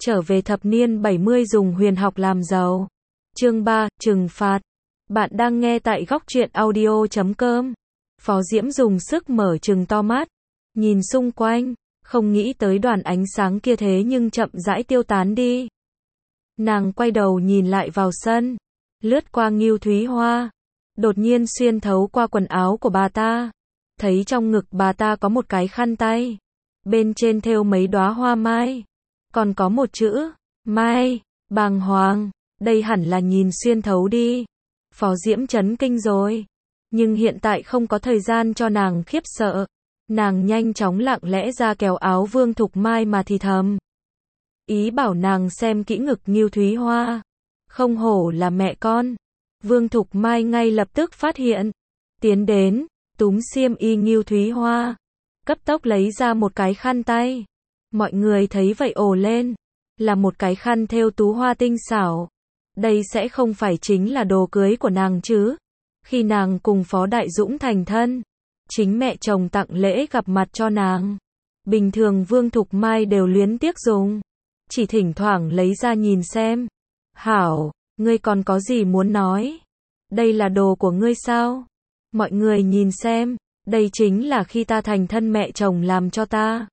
Trở về thập niên 70 dùng huyền học làm giàu. Chương 3, trừng phạt. Bạn đang nghe tại góc truyện audio.com. Phó Diễm dùng sức mở trừng to mắt, nhìn xung quanh, không nghĩ tới đoàn ánh sáng kia thế nhưng chậm rãi tiêu tán đi. Nàng quay đầu nhìn lại vào sân, lướt qua Ngưu Thúy Hoa, đột nhiên xuyên thấu qua quần áo của bà ta, thấy trong ngực bà ta có một cái khăn tay, bên trên thêu mấy đóa hoa mai, còn có một chữ, mai, bàng hoàng, đây hẳn là nhìn xuyên thấu đi. Phó Diễm chấn kinh rồi, nhưng hiện tại không có thời gian cho nàng khiếp sợ. Nàng nhanh chóng lặng lẽ ra kéo áo Vương Thục Mai mà thì thầm. Ý bảo nàng xem kỹ ngực Ngưu Thúy Hoa. Không hổ là mẹ con. Vương Thục Mai ngay lập tức phát hiện. Tiến đến, túm xiêm y Ngưu Thúy Hoa. Cấp tốc lấy ra một cái khăn tay. Mọi người thấy vậy ồ lên. Là một cái khăn thêu tú hoa tinh xảo. Đây sẽ không phải chính là đồ cưới của nàng chứ. Khi nàng cùng Phó Đại Dũng thành thân, chính mẹ chồng tặng lễ gặp mặt cho nàng. Bình thường Vương Thục Mai đều luyến tiếc dùng, chỉ thỉnh thoảng lấy ra nhìn xem. Hảo, ngươi còn có gì muốn nói? Đây là đồ của ngươi sao? Mọi người nhìn xem, đây chính là khi ta thành thân mẹ chồng làm cho ta.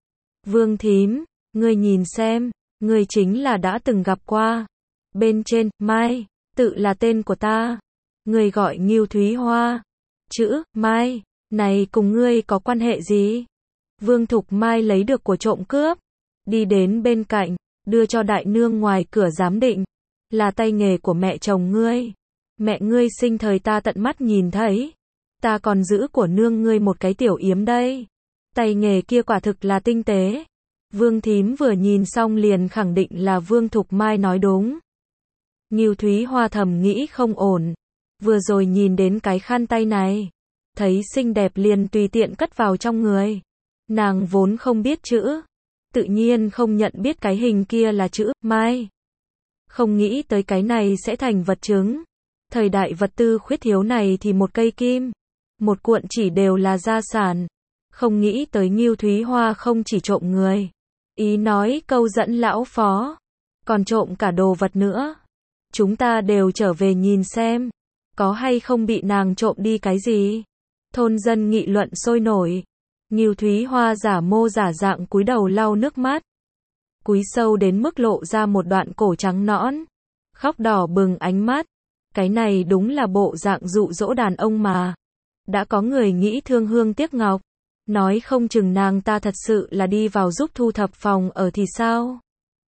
Vương thím, ngươi nhìn xem, ngươi chính là đã từng gặp qua. Bên trên, Mai, tự là tên của ta. Ngươi gọi Ngưu Thúy Hoa. Chữ, Mai, này cùng ngươi có quan hệ gì? Vương Thục Mai lấy được của trộm cướp, đi đến bên cạnh, đưa cho đại nương ngoài cửa giám định. Là tay nghề của mẹ chồng ngươi. Mẹ ngươi sinh thời ta tận mắt nhìn thấy. Ta còn giữ của nương ngươi một cái tiểu yếm đây. Tay nghề kia quả thực là tinh tế. Vương thím vừa nhìn xong liền khẳng định là Vương Thục Mai nói đúng. Ngưu Thúy Hoa thầm nghĩ không ổn. Vừa rồi nhìn đến cái khăn tay này, thấy xinh đẹp liền tùy tiện cất vào trong người. Nàng vốn không biết chữ, tự nhiên không nhận biết cái hình kia là chữ Mai. Không nghĩ tới cái này sẽ thành vật chứng. Thời đại vật tư khuyết thiếu này thì một cây kim, một cuộn chỉ đều là gia sản. Không nghĩ tới Ngưu Thúy Hoa không chỉ trộm người, ý nói câu dẫn lão Phó, còn trộm cả đồ vật nữa. Chúng ta đều trở về nhìn xem, có hay không bị nàng trộm đi cái gì. Thôn dân nghị luận sôi nổi. Ngưu Thúy Hoa giả mô giả dạng cúi đầu lau nước mắt, cúi sâu đến mức lộ ra một đoạn cổ trắng nõn, khóc đỏ bừng ánh mắt. Cái này đúng là bộ dạng dụ dỗ đàn ông mà. Đã có người nghĩ thương hương tiếc ngọc, nói không chừng nàng ta thật sự là đi vào giúp thu thập phòng ở thì sao.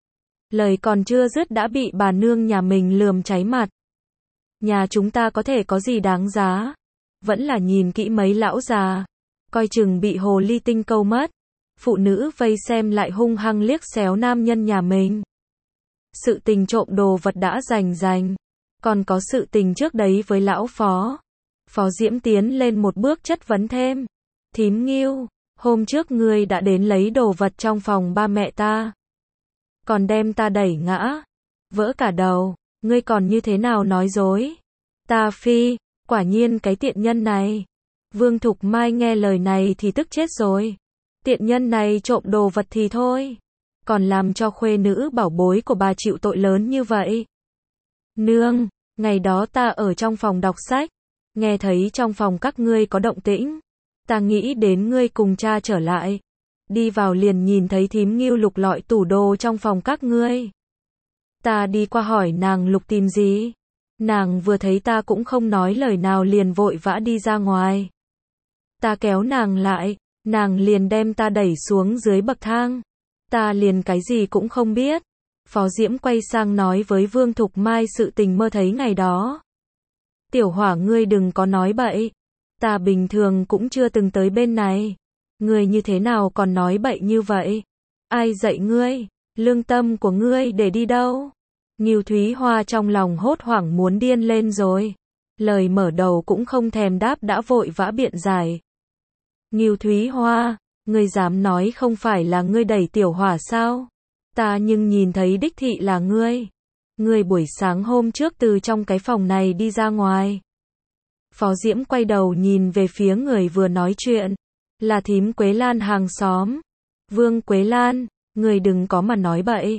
Lời còn chưa dứt đã bị bà nương nhà mình lườm cháy mặt. Nhà chúng ta có thể có gì đáng giá, vẫn là nhìn kỹ mấy lão già, coi chừng bị hồ ly tinh câu mất. Phụ nữ vây xem lại hung hăng liếc xéo nam nhân nhà mình. Sự tình trộm đồ vật đã rành, còn có sự tình trước đấy với lão Phó. Phó Diễm tiến lên một bước chất vấn thêm. Thím Ngưu, hôm trước ngươi đã đến lấy đồ vật trong phòng ba mẹ ta, còn đem ta đẩy ngã, vỡ cả đầu, ngươi còn như thế nào nói dối? Ta phi, quả nhiên cái tiện nhân này. Vương Thục Mai nghe lời này thì tức chết rồi. Tiện nhân này trộm đồ vật thì thôi, còn làm cho khuê nữ bảo bối của bà chịu tội lớn như vậy. Nương, ngày đó ta ở trong phòng đọc sách, nghe thấy trong phòng các ngươi có động tĩnh. Ta nghĩ đến ngươi cùng cha trở lại. Đi vào liền nhìn thấy thím Ngưu lục lọi tủ đồ trong phòng các ngươi. Ta đi qua hỏi nàng lục tìm gì. Nàng vừa thấy ta cũng không nói lời nào liền vội vã đi ra ngoài. Ta kéo nàng lại, nàng liền đem ta đẩy xuống dưới bậc thang. Ta liền cái gì cũng không biết. Phó Diễm quay sang nói với Vương Thục Mai sự tình mơ thấy ngày đó. Tiểu Hỏa ngươi đừng có nói bậy. Ta bình thường cũng chưa từng tới bên này. Ngươi như thế nào còn nói bậy như vậy? Ai dạy ngươi? Lương tâm của ngươi để đi đâu? Ngưu Thúy Hoa trong lòng hốt hoảng muốn điên lên rồi. Lời mở đầu cũng không thèm đáp đã vội vã biện giải. Ngưu Thúy Hoa, ngươi dám nói không phải là ngươi đẩy Tiểu Hỏa sao? Ta nhưng nhìn thấy đích thị là ngươi. Ngươi buổi sáng hôm trước từ trong cái phòng này đi ra ngoài. Phó Diễm quay đầu nhìn về phía người vừa nói chuyện. Là thím Quế Lan hàng xóm. Vương Quế Lan, người đừng có mà nói bậy.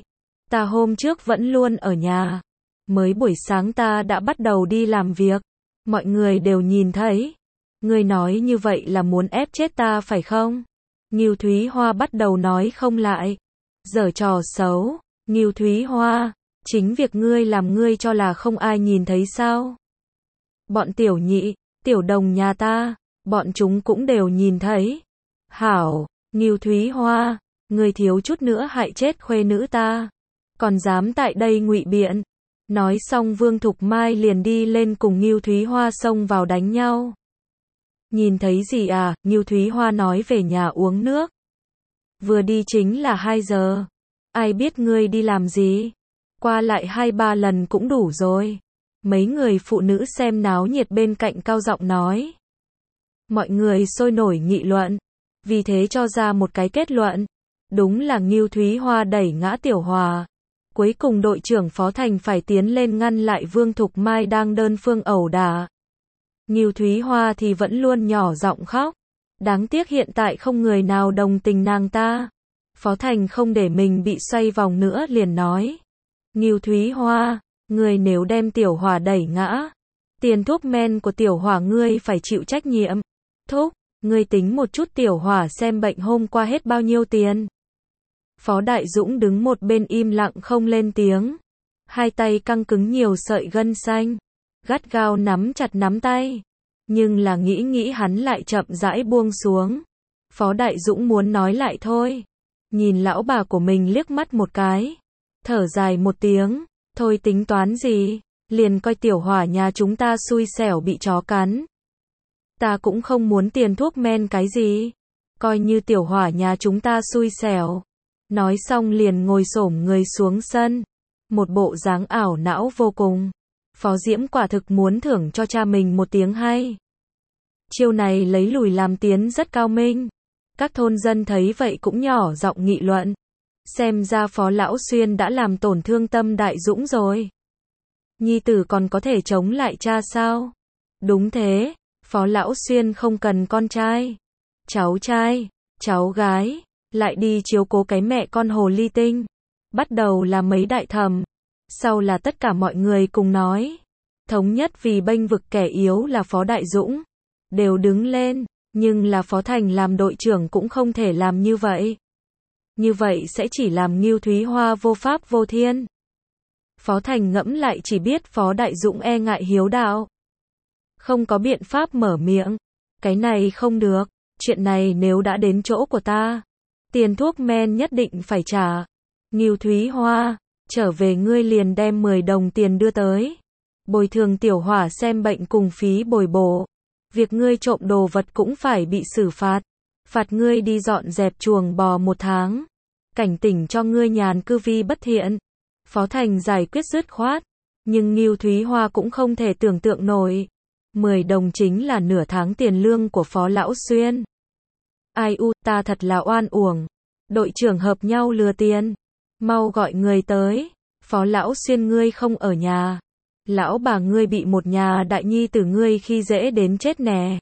Ta hôm trước vẫn luôn ở nhà. Mới buổi sáng ta đã bắt đầu đi làm việc. Mọi người đều nhìn thấy. Ngươi nói như vậy là muốn ép chết ta phải không? Ngưu Thúy Hoa bắt đầu nói không lại. Giở trò xấu. Ngưu Thúy Hoa, chính việc ngươi làm ngươi cho là không ai nhìn thấy sao? Bọn tiểu nhị, tiểu đồng nhà ta, bọn chúng cũng đều nhìn thấy. Hảo, Ngưu Thúy Hoa, ngươi thiếu chút nữa hại chết khuê nữ ta. Còn dám tại đây ngụy biện. Nói xong Vương Thục Mai liền đi lên cùng Ngưu Thúy Hoa xông vào đánh nhau. Nhìn thấy gì à? Ngưu Thúy Hoa nói về nhà uống nước. Vừa đi chính là 2 giờ. Ai biết ngươi đi làm gì? Qua lại 2-3 lần cũng đủ rồi. Mấy người phụ nữ xem náo nhiệt bên cạnh cao giọng nói. Mọi người sôi nổi nghị luận. Vì thế cho ra một cái kết luận. Đúng là Ngưu Thúy Hoa đẩy ngã Tiểu Hòa. Cuối cùng đội trưởng Phó Thành phải tiến lên ngăn lại Vương Thục Mai đang đơn phương ẩu đả. Ngưu Thúy Hoa thì vẫn luôn nhỏ giọng khóc. Đáng tiếc hiện tại không người nào đồng tình nàng ta. Phó Thành không để mình bị xoay vòng nữa liền nói. Ngưu Thúy Hoa, ngươi nếu đem Tiểu Hòa đẩy ngã, tiền thuốc men của Tiểu Hòa ngươi phải chịu trách nhiệm. Thúc, ngươi tính một chút Tiểu Hòa xem bệnh hôm qua hết bao nhiêu tiền. Phó Đại Dũng đứng một bên im lặng không lên tiếng. Hai tay căng cứng nhiều sợi gân xanh. Gắt gao nắm chặt nắm tay. Nhưng là nghĩ hắn lại chậm rãi buông xuống. Phó Đại Dũng muốn nói lại thôi. Nhìn lão bà của mình liếc mắt một cái. Thở dài một tiếng. Thôi tính toán gì. Liền coi Tiểu Hòa nhà chúng ta xui xẻo bị chó cắn. Ta cũng không muốn tiền thuốc men cái gì. Coi như Tiểu Hòa nhà chúng ta xui xẻo. Nói xong liền ngồi xổm người xuống sân. Một bộ dáng ảo não vô cùng. Phó Diễm quả thực muốn thưởng cho cha mình một tiếng hay. Chiêu này lấy lùi làm tiến rất cao minh. Các thôn dân thấy vậy cũng nhỏ giọng nghị luận. Xem ra Phó Lão Xuyên đã làm tổn thương tâm Đại Dũng rồi. Nhi tử còn có thể chống lại cha sao? Đúng thế, Phó Lão Xuyên không cần con trai, trai, cháu gái, lại đi chiếu cố cái mẹ con hồ ly tinh. Bắt đầu là mấy đại thẩm, sau là tất cả mọi người cùng nói. Thống nhất vì bênh vực kẻ yếu là Phó Đại Dũng. Đều đứng lên, nhưng là Phó Thành làm đội trưởng cũng không thể làm như vậy. Như vậy sẽ chỉ làm Ngưu Thúy Hoa vô pháp vô thiên. Phó Thành ngẫm lại chỉ biết Phó Đại Dũng e ngại hiếu đạo. Không có biện pháp mở miệng. Cái này không được, chuyện này nếu đã đến chỗ của ta. Tiền thuốc men nhất định phải trả. Ngưu Thúy Hoa, trở về ngươi liền đem 10 đồng tiền đưa tới. Bồi thường Tiểu Hỏa xem bệnh cùng phí bồi bổ. Việc ngươi trộm đồ vật cũng phải bị xử phạt. Phạt ngươi đi dọn dẹp chuồng bò 1 tháng. Cảnh tỉnh cho ngươi nhàn cư vi bất thiện. Phó Thành giải quyết dứt khoát. Nhưng Ngưu Thúy Hoa cũng không thể tưởng tượng nổi. 10 đồng chính là nửa tháng tiền lương của Phó Lão Xuyên. Ai u, ta thật là oan uổng. Đội trưởng hợp nhau lừa tiền. Mau gọi người tới. Phó Lão Xuyên ngươi không ở nhà. Lão bà ngươi bị một nhà đại nhi tử ngươi khi dễ đến chết nè.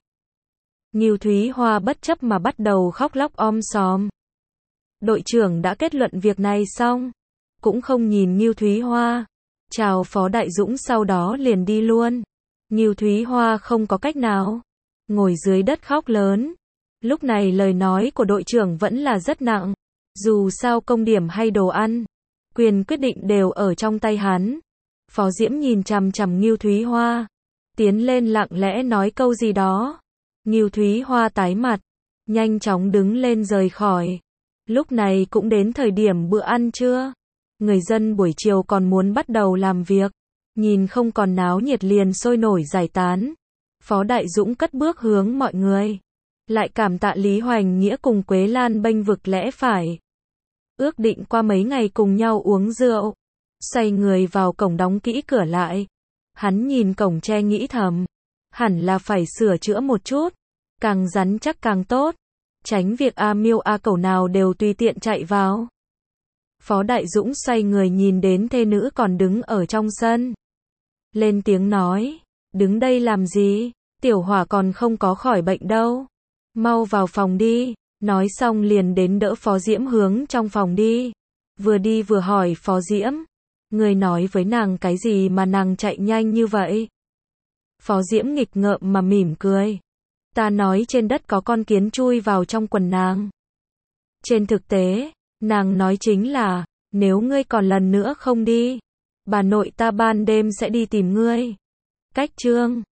Ngưu Thúy Hoa bất chấp mà bắt đầu khóc lóc om sòm. Đội trưởng đã kết luận việc này xong. Cũng không nhìn Ngưu Thúy Hoa. Chào Phó Đại Dũng sau đó liền đi luôn. Ngưu Thúy Hoa không có cách nào. Ngồi dưới đất khóc lớn. Lúc này lời nói của đội trưởng vẫn là rất nặng. Dù sao công điểm hay đồ ăn, quyền quyết định đều ở trong tay hắn. Phó Diễm nhìn chằm chằm Ngưu Thúy Hoa. Tiến lên lặng lẽ nói câu gì đó. Ngưu Thúy Hoa tái mặt. Nhanh chóng đứng lên rời khỏi. Lúc này cũng đến thời điểm bữa ăn trưa. Người dân buổi chiều còn muốn bắt đầu làm việc. Nhìn không còn náo nhiệt liền sôi nổi giải tán. Phó Đại Dũng cất bước hướng mọi người. Lại cảm tạ Lý Hoành Nghĩa cùng Quế Lan bênh vực lẽ phải. Ước định qua mấy ngày cùng nhau uống rượu. Xoay người vào cổng đóng kỹ cửa lại. Hắn nhìn cổng tre nghĩ thầm. Hẳn là phải sửa chữa một chút. Càng rắn chắc càng tốt. Tránh việc A Miêu A Cẩu nào đều tùy tiện chạy vào. Phó Đại Dũng xoay người nhìn đến thê nữ còn đứng ở trong sân. Lên tiếng nói. Đứng đây làm gì? Tiểu Hỏa còn không có khỏi bệnh đâu. Mau vào phòng đi. Nói xong liền đến đỡ Phó Diễm hướng trong phòng đi. vừa đi vừa hỏi Phó Diễm. Ngươi nói với nàng cái gì mà nàng chạy nhanh như vậy? Phó Diễm nghịch ngợm mà mỉm cười. Ta nói trên đất có con kiến chui vào trong quần nàng. Trên thực tế, nàng nói chính là, nếu ngươi còn lần nữa không đi, bà nội ta ban đêm sẽ đi tìm ngươi. Cách chương